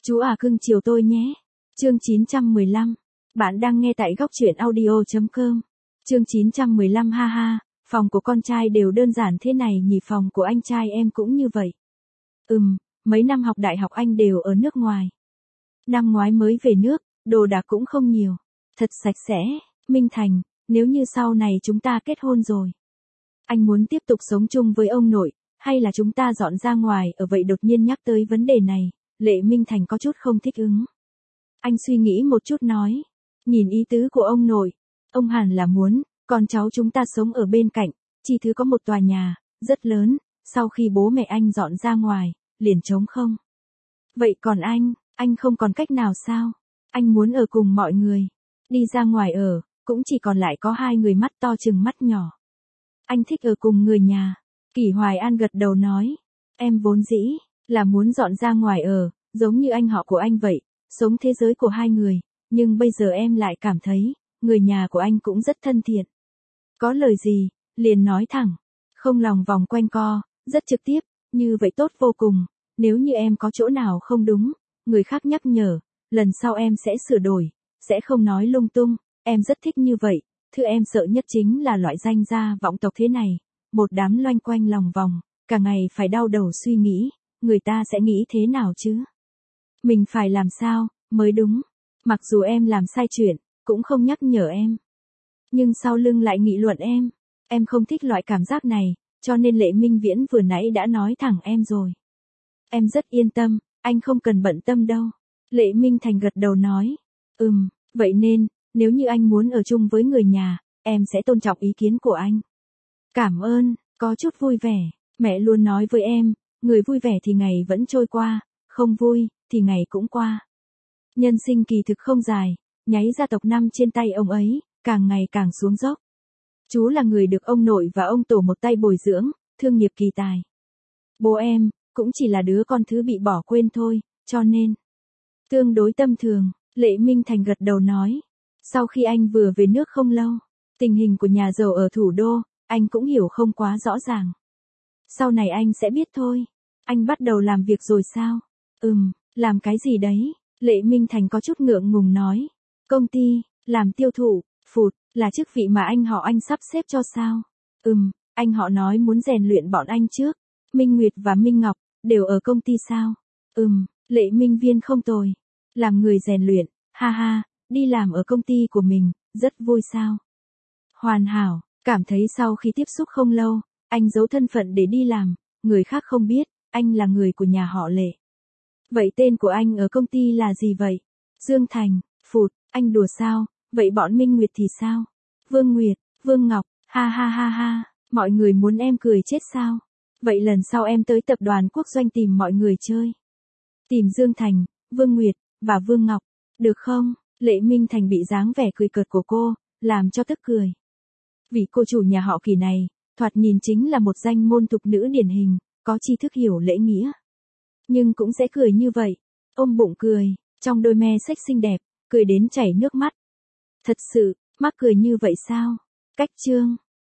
Chú à cưng chiều tôi nhé. Chương 915. Bạn đang nghe tại góc truyện audio.com. Chương 915 ha ha, phòng của con trai đều đơn giản thế này nhỉ, phòng của anh trai em cũng như vậy. Mấy năm học đại học anh đều ở nước ngoài. Năm ngoái mới về nước, đồ đạc cũng không nhiều. Thật sạch sẽ, Minh Thành, nếu như sau này chúng ta kết hôn rồi. Anh muốn tiếp tục sống chung với ông nội, hay là chúng ta dọn ra ngoài ở vậy? Đột nhiên nhắc tới vấn đề này, Lệ Minh Thành có chút không thích ứng. Anh suy nghĩ một chút nói, nhìn ý tứ của ông nội, ông hẳn là muốn, con cháu chúng ta sống ở bên cạnh, chỉ thứ có một tòa nhà, rất lớn, sau khi bố mẹ anh dọn ra ngoài, liền trống không. Vậy còn anh không còn cách nào sao? Anh muốn ở cùng mọi người, đi ra ngoài ở, cũng chỉ còn lại có hai người mắt to chừng mắt nhỏ. Anh thích ở cùng người nhà. Kỷ Hoài An gật đầu nói, em vốn dĩ là muốn dọn ra ngoài ở, giống như anh họ của anh vậy, sống thế giới của hai người, nhưng bây giờ em lại cảm thấy, người nhà của anh cũng rất thân thiện. Có lời gì, liền nói thẳng, không lòng vòng quanh co, rất trực tiếp, như vậy tốt vô cùng, nếu như em có chỗ nào không đúng, người khác nhắc nhở, lần sau em sẽ sửa đổi, sẽ không nói lung tung, em rất thích như vậy, thứ em sợ nhất chính là loại danh gia vọng tộc thế này, một đám loanh quanh lòng vòng, cả ngày phải đau đầu suy nghĩ, người ta sẽ nghĩ thế nào chứ? Mình phải làm sao, mới đúng, mặc dù em làm sai chuyện, cũng không nhắc nhở em. Nhưng sau lưng lại nghị luận em không thích loại cảm giác này, cho nên Lệ Minh Viễn vừa nãy đã nói thẳng em rồi. Em rất yên tâm, anh không cần bận tâm đâu. Lệ Minh Thành gật đầu nói, vậy nên, nếu như anh muốn ở chung với người nhà, em sẽ tôn trọng ý kiến của anh. Cảm ơn, có chút vui vẻ, mẹ luôn nói với em, người vui vẻ thì ngày vẫn trôi qua, không vui, thì ngày cũng qua. Nhân sinh kỳ thực không dài, nháy gia tộc năm trên tay ông ấy, càng ngày càng xuống dốc. Chú là người được ông nội và ông tổ một tay bồi dưỡng, thương nghiệp kỳ tài. Bố em, cũng chỉ là đứa con thứ bị bỏ quên thôi, cho nên tương đối tâm thường, Lệ Minh Thành gật đầu nói. Sau khi anh vừa về nước không lâu, tình hình của nhà giàu ở thủ đô, anh cũng hiểu không quá rõ ràng. Sau này anh sẽ biết thôi. Anh bắt đầu làm việc rồi sao? Làm cái gì đấy? Lệ Minh Thành có chút ngượng ngùng nói. Công ty, làm tiêu thụ, là chức vị mà anh họ anh sắp xếp cho sao? Anh họ nói muốn rèn luyện bọn anh trước. Minh Nguyệt và Minh Ngọc, đều ở công ty sao? Lệ Minh Viên không tồi. Làm người rèn luyện, ha ha, đi làm ở công ty của mình, rất vui sao? Hoàn hảo, cảm thấy sau khi tiếp xúc không lâu, anh giấu thân phận để đi làm, người khác không biết, anh là người của nhà họ Lệ. Vậy tên của anh ở công ty là gì vậy? Dương Thành, anh đùa sao, vậy bọn Minh Nguyệt thì sao? Vương Nguyệt, Vương Ngọc, ha ha ha ha, mọi người muốn em cười chết sao? Vậy lần sau em tới tập đoàn Quốc Doanh tìm mọi người chơi. Tìm Dương Thành, Vương Nguyệt, và Vương Ngọc, được không? Lệ Minh Thành bị dáng vẻ cười cợt của cô, làm cho tức cười. Vì cô chủ nhà họ Kỳ này, thoạt nhìn chính là một danh môn tục nữ điển hình, có tri thức hiểu lễ nghĩa. Nhưng cũng sẽ cười như vậy, ôm bụng cười, trong đôi me xếch xinh đẹp, cười đến chảy nước mắt. Thật sự, mắc cười như vậy sao? Cách chương